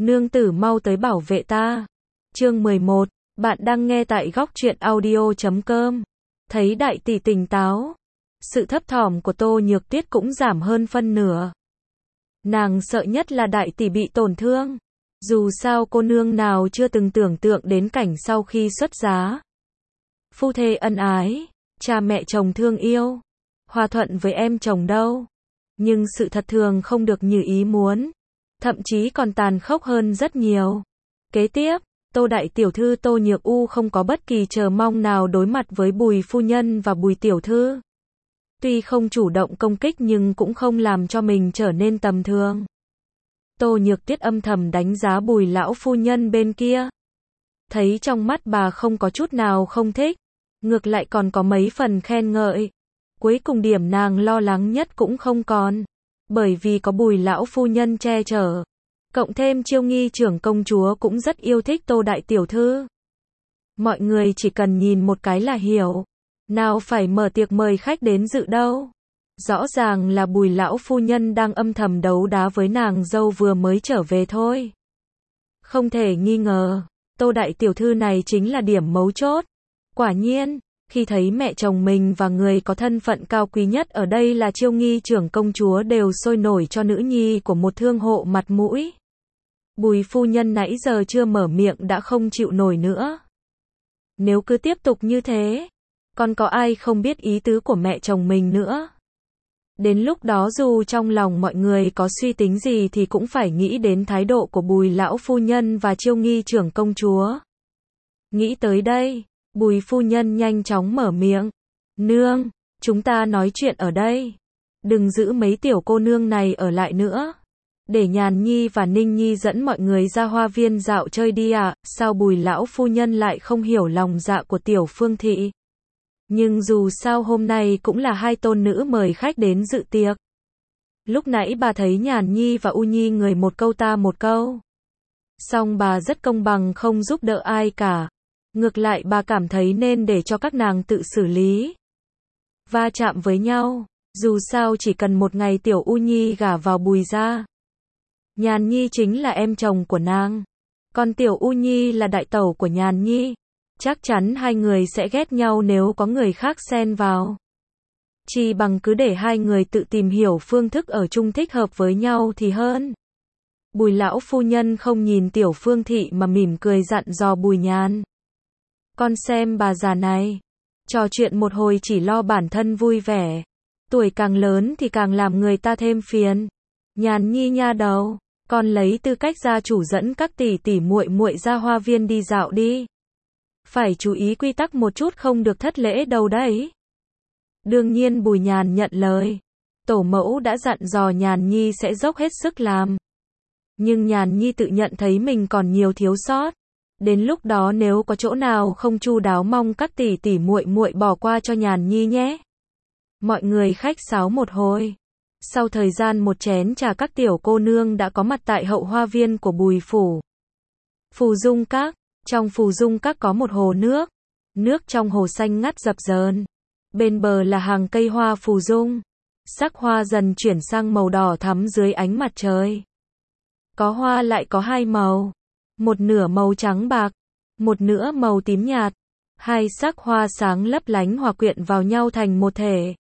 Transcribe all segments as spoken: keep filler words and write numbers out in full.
Nương tử mau tới bảo vệ ta. Chương mười một, bạn đang nghe tại góc truyện audio chấm com. Thấy đại tỷ tỉnh táo, sự thấp thỏm của Tô Nhược Tuyết cũng giảm hơn phân nửa. Nàng sợ nhất là đại tỷ bị tổn thương. Dù sao cô nương nào chưa từng tưởng tượng đến cảnh sau khi xuất giá. Phu thê ân ái, cha mẹ chồng thương yêu, hòa thuận với em chồng đâu. Nhưng sự thật thường không được như ý muốn. Thậm chí còn tàn khốc hơn rất nhiều. Kế tiếp, Tô đại tiểu thư Tô Nhược U không có bất kỳ chờ mong nào đối mặt với Bùi phu nhân và Bùi tiểu thư. Tuy không chủ động công kích nhưng cũng không làm cho mình trở nên tầm thường. Tô Nhược Tuyết âm thầm đánh giá Bùi lão phu nhân bên kia. Thấy trong mắt bà không có chút nào không thích, ngược lại còn có mấy phần khen ngợi. Cuối cùng điểm nàng lo lắng nhất cũng không còn, bởi vì có Bùi lão phu nhân che chở. Cộng thêm Chiêu Nghi trưởng công chúa cũng rất yêu thích Tô đại tiểu thư. Mọi người chỉ cần nhìn một cái là hiểu, nào phải mở tiệc mời khách đến dự đâu. Rõ ràng là Bùi lão phu nhân đang âm thầm đấu đá với nàng dâu vừa mới trở về thôi. Không thể nghi ngờ, Tô đại tiểu thư này chính là điểm mấu chốt. Quả nhiên, khi thấy mẹ chồng mình và người có thân phận cao quý nhất ở đây là Chiêu Nghi trưởng công chúa đều sôi nổi cho nữ nhi của một thương hộ mặt mũi. Bùi phu nhân nãy giờ chưa mở miệng đã không chịu nổi nữa. Nếu cứ tiếp tục như thế, còn có ai không biết ý tứ của mẹ chồng mình nữa. Đến lúc đó dù trong lòng mọi người có suy tính gì thì cũng phải nghĩ đến thái độ của Bùi lão phu nhân và Chiêu Nghi trưởng công chúa. Nghĩ tới đây, Bùi phu nhân nhanh chóng mở miệng. Nương, chúng ta nói chuyện ở đây. Đừng giữ mấy tiểu cô nương này ở lại nữa. Để Nhàn Nhi và Ninh Nhi dẫn mọi người ra hoa viên dạo chơi đi ạ. À, sao Bùi lão phu nhân lại không hiểu lòng dạ của tiểu Phương thị. Nhưng dù sao hôm nay cũng là hai tôn nữ mời khách đến dự tiệc. Lúc nãy bà thấy Nhàn Nhi và U Nhi người một câu ta một câu. Song bà rất công bằng không giúp đỡ ai cả. Ngược lại bà cảm thấy nên để cho các nàng tự xử lý. Va chạm với nhau, dù sao chỉ cần một ngày tiểu U Nhi gả vào Bùi gia. Nhàn Nhi chính là em chồng của nàng. Còn tiểu U Nhi là đại tẩu của Nhàn Nhi. Chắc chắn hai người sẽ ghét nhau nếu có người khác xen vào. Chỉ bằng cứ để hai người tự tìm hiểu phương thức ở chung thích hợp với nhau thì hơn. Bùi lão phu nhân không nhìn tiểu Phương thị mà mỉm cười dặn dò Bùi Nhàn. Con xem bà già này, trò chuyện một hồi chỉ lo bản thân vui vẻ. Tuổi càng lớn thì càng làm người ta thêm phiền. Nhàn Nhi nha đầu, con lấy tư cách gia chủ dẫn các tỷ tỷ muội muội ra hoa viên đi dạo đi. Phải chú ý quy tắc một chút không được thất lễ đâu đấy. Đương nhiên Bùi Nhàn nhận lời. Tổ mẫu đã dặn dò Nhàn Nhi sẽ dốc hết sức làm. Nhưng Nhàn Nhi tự nhận thấy mình còn nhiều thiếu sót. Đến lúc đó nếu có chỗ nào không chu đáo mong các tỷ tỷ muội muội bỏ qua cho Nhàn Nhi nhé. Mọi người khách sáo một hồi. Sau thời gian một chén trà các tiểu cô nương đã có mặt tại hậu hoa viên của Bùi phủ. Phù Dung Các. Trong Phù Dung Các có một hồ nước. Nước trong hồ xanh ngắt dập dờn. Bên bờ là hàng cây hoa phù dung. Sắc hoa dần chuyển sang màu đỏ thắm dưới ánh mặt trời. Có hoa lại có hai màu. Một nửa màu trắng bạc, một nửa màu tím nhạt. Hai sắc hoa sáng lấp lánh hòa quyện vào nhau thành một thể.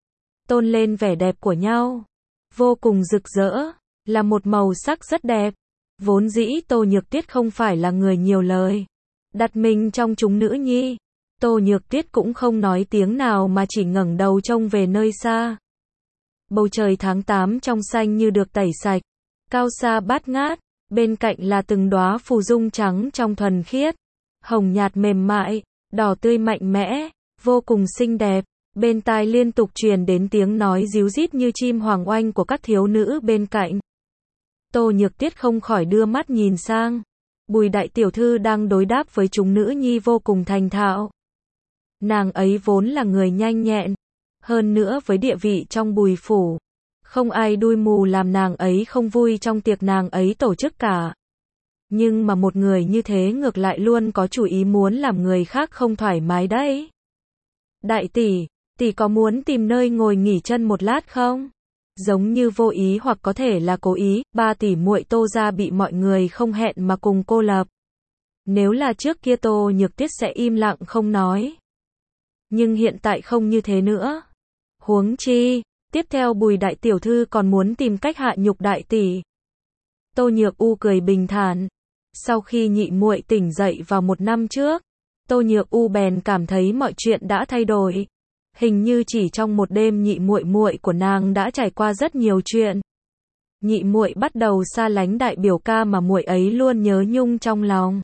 Tôn lên vẻ đẹp của nhau. Vô cùng rực rỡ, là một màu sắc rất đẹp. Vốn dĩ Tô Nhược Tuyết không phải là người nhiều lời. Đặt mình trong chúng nữ nhi. Tô Nhược Tuyết cũng không nói tiếng nào mà chỉ ngẩng đầu trông về nơi xa. Bầu trời tháng tám trong xanh như được tẩy sạch. Cao xa bát ngát. Bên cạnh là từng đóa phù dung trắng trong thuần khiết. Hồng nhạt mềm mại, đỏ tươi mạnh mẽ, vô cùng xinh đẹp. Bên tai liên tục truyền đến tiếng nói ríu rít như chim hoàng oanh của các thiếu nữ bên cạnh. Tô Nhược Tuyết không khỏi đưa mắt nhìn sang. Bùi đại tiểu thư đang đối đáp với chúng nữ nhi vô cùng thành thạo. Nàng ấy vốn là người nhanh nhẹn. Hơn nữa với địa vị trong Bùi phủ. Không ai đuôi mù làm nàng ấy không vui trong tiệc nàng ấy tổ chức cả. Nhưng mà một người như thế ngược lại luôn có chủ ý muốn làm người khác không thoải mái đấy. Đại tỷ, tỷ có muốn tìm nơi ngồi nghỉ chân một lát không? Giống như vô ý hoặc có thể là cố ý, ba tỷ muội Tô gia bị mọi người không hẹn mà cùng cô lập. Nếu là trước kia Tô Nhược Tuyết sẽ im lặng không nói. Nhưng hiện tại không như thế nữa. Huống chi, tiếp theo Bùi đại tiểu thư còn muốn tìm cách hạ nhục đại tỷ. Tô Nhược U cười bình thản. Sau khi nhị muội tỉnh dậy vào một năm trước, Tô Nhược U bèn cảm thấy mọi chuyện đã thay đổi. Hình như chỉ trong một đêm nhị muội muội của nàng đã trải qua rất nhiều chuyện. Nhị muội bắt đầu xa lánh đại biểu ca mà muội ấy luôn nhớ nhung trong lòng.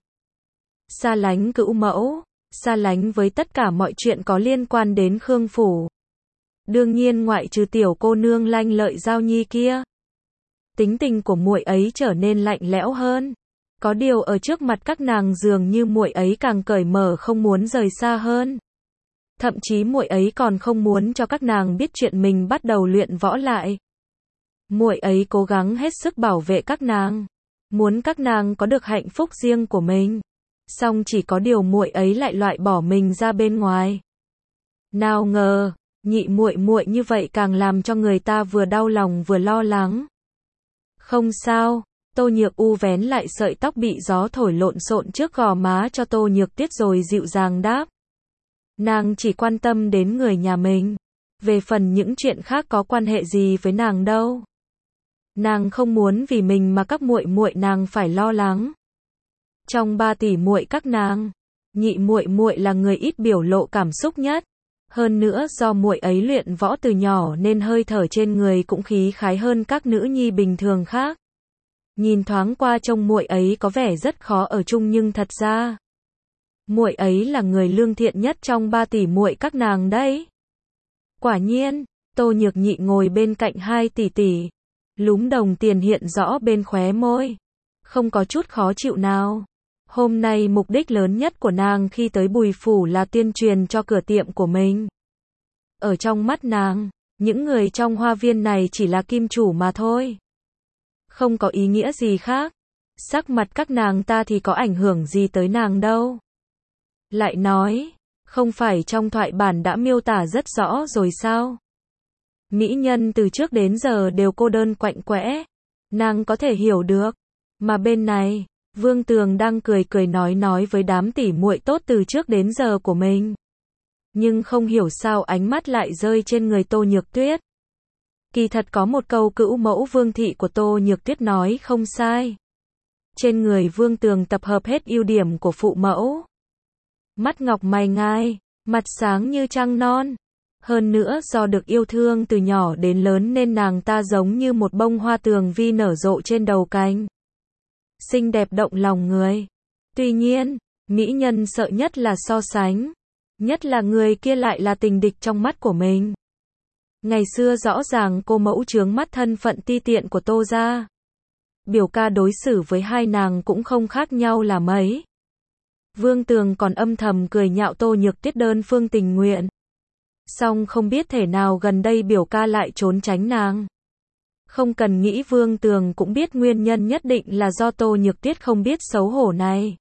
Xa lánh cữu mẫu, xa lánh với tất cả mọi chuyện có liên quan đến Khương phủ. Đương nhiên ngoại trừ tiểu cô nương lanh lợi Giao Nhi kia. Tính tình của muội ấy trở nên lạnh lẽo hơn. Có điều ở trước mặt các nàng dường như muội ấy càng cởi mở không muốn rời xa hơn. Thậm chí muội ấy còn không muốn cho các nàng biết chuyện mình bắt đầu luyện võ lại. Muội ấy cố gắng hết sức bảo vệ các nàng, muốn các nàng có được hạnh phúc riêng của mình. Song chỉ có điều muội ấy lại loại bỏ mình ra bên ngoài. Nào ngờ, nhị muội muội như vậy càng làm cho người ta vừa đau lòng vừa lo lắng. Không sao, Tô Nhược U vén lại sợi tóc bị gió thổi lộn xộn trước gò má cho Tô Nhược Tuyết rồi dịu dàng đáp. Nàng chỉ quan tâm đến người nhà mình. Về phần những chuyện khác có quan hệ gì với nàng đâu. Nàng không muốn vì mình mà các muội muội nàng phải lo lắng. Trong ba tỷ muội các nàng, nhị muội muội là người ít biểu lộ cảm xúc nhất. Hơn nữa do muội ấy luyện võ từ nhỏ nên hơi thở trên người cũng khí khái hơn các nữ nhi bình thường khác. Nhìn thoáng qua trông muội ấy có vẻ rất khó ở chung nhưng thật ra muội ấy là người lương thiện nhất trong ba tỷ muội các nàng đấy. Quả nhiên, Tô Nhược Nhị ngồi bên cạnh hai tỷ tỷ, lúm đồng tiền hiện rõ bên khóe môi, không có chút khó chịu nào. Hôm nay mục đích lớn nhất của nàng khi tới Bùi phủ là tuyên truyền cho cửa tiệm của mình. Ở trong mắt nàng, những người trong hoa viên này chỉ là kim chủ mà thôi. Không có ý nghĩa gì khác. Sắc mặt các nàng ta thì có ảnh hưởng gì tới nàng đâu. Lại nói, không phải trong thoại bản đã miêu tả rất rõ rồi sao? Mỹ nhân từ trước đến giờ đều cô đơn quạnh quẽ. Nàng có thể hiểu được. Mà bên này, Vương Tường đang cười cười nói nói với đám tỷ muội tốt từ trước đến giờ của mình. Nhưng không hiểu sao ánh mắt lại rơi trên người Tô Nhược Tuyết. Kỳ thật có một câu cữu mẫu Vương thị của Tô Nhược Tuyết nói không sai. Trên người Vương Tường tập hợp hết ưu điểm của phụ mẫu. Mắt ngọc mày ngai, mặt sáng như trăng non. Hơn nữa do được yêu thương từ nhỏ đến lớn nên nàng ta giống như một bông hoa tường vi nở rộ trên đầu cành. Xinh đẹp động lòng người. Tuy nhiên, mỹ nhân sợ nhất là so sánh. Nhất là người kia lại là tình địch trong mắt của mình. Ngày xưa rõ ràng cô mẫu chướng mắt thân phận ti tiện của Tô gia. Biểu ca đối xử với hai nàng cũng không khác nhau là mấy. Vương Tường còn âm thầm cười nhạo Tô Nhược Tuyết đơn phương tình nguyện. Song không biết thể nào gần đây biểu ca lại trốn tránh nàng. Không cần nghĩ Vương Tường cũng biết nguyên nhân nhất định là do Tô Nhược Tuyết không biết xấu hổ này.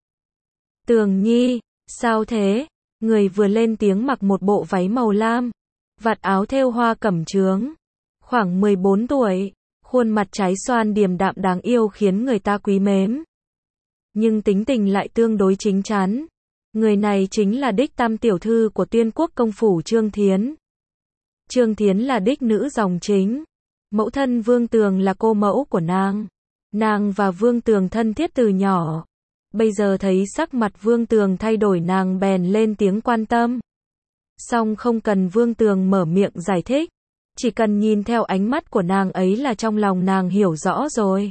Tường Nhi, sao thế? Người vừa lên tiếng mặc một bộ váy màu lam, vạt áo thêu hoa cẩm chướng. Khoảng mười bốn tuổi, khuôn mặt trái xoan điềm đạm đáng yêu khiến người ta quý mến. Nhưng tính tình lại tương đối chính chắn. Người này chính là đích tam tiểu thư của Tuyên Quốc công phủ Trương Thiến. Trương Thiến là đích nữ dòng chính. Mẫu thân Vương Tường là cô mẫu của nàng. Nàng và Vương Tường thân thiết từ nhỏ. Bây giờ thấy sắc mặt Vương Tường thay đổi nàng bèn lên tiếng quan tâm. Song không cần Vương Tường mở miệng giải thích. Chỉ cần nhìn theo ánh mắt của nàng ấy là trong lòng nàng hiểu rõ rồi.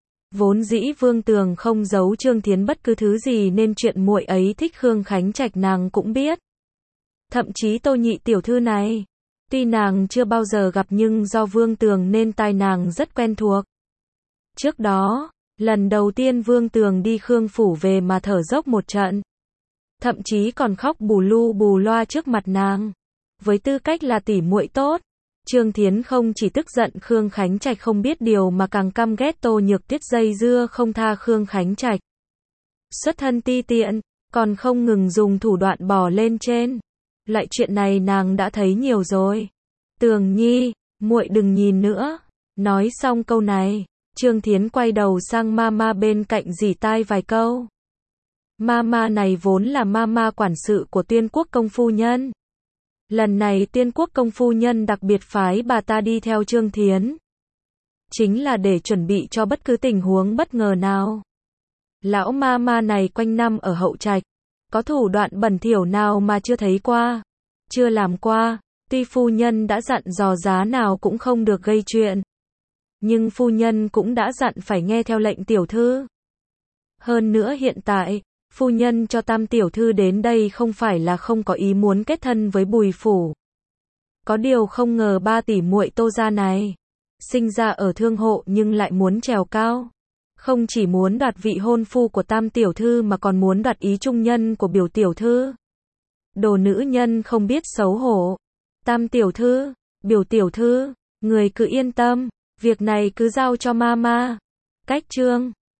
Vốn dĩ Vương Tường không giấu Trương Thiến bất cứ thứ gì nên chuyện muội ấy thích Khương Khánh Trạch nàng cũng biết. Thậm chí Tô Nhị tiểu thư này, tuy nàng chưa bao giờ gặp nhưng do Vương Tường nên tai nàng rất quen thuộc. Trước đó, lần đầu tiên Vương Tường đi Khương phủ về mà thở dốc một trận. Thậm chí còn khóc bù lu bù loa trước mặt nàng. Với tư cách là tỷ muội tốt, Trương Thiến không chỉ tức giận Khương Khánh Trạch không biết điều mà càng căm ghét Tô Nhược Tuyết dây dưa không tha Khương Khánh Trạch. Xuất thân ti tiện, còn không ngừng dùng thủ đoạn bò lên trên. Loại chuyện này nàng đã thấy nhiều rồi. Tường Nhi, Muội đừng nhìn nữa. Nói xong câu này, Trương Thiến quay đầu sang mama bên cạnh rỉ tai vài câu. Mama này vốn là mama quản sự của Tuyên Quốc công phu nhân. Lần này Tuyên Quốc công phu nhân đặc biệt phái bà ta đi theo Trương Thiến. Chính là để chuẩn bị cho bất cứ tình huống bất ngờ nào. Lão mama này quanh năm ở hậu trạch, có thủ đoạn bẩn thỉu nào mà chưa thấy qua, chưa làm qua, tuy phu nhân đã dặn dò giá nào cũng không được gây chuyện. Nhưng phu nhân cũng đã dặn phải nghe theo lệnh tiểu thư. Hơn nữa hiện tại, phu nhân cho Tam tiểu thư đến đây không phải là không có ý muốn kết thân với Bùi phủ. Có điều không ngờ ba tỷ muội Tô gia này, sinh ra ở thương hộ nhưng lại muốn trèo cao. Không chỉ muốn đoạt vị hôn phu của Tam tiểu thư mà còn muốn đoạt ý trung nhân của Biểu tiểu thư. Đồ nữ nhân không biết xấu hổ. Tam tiểu thư, Biểu tiểu thư, người cứ yên tâm, việc này cứ giao cho mama. Cách chương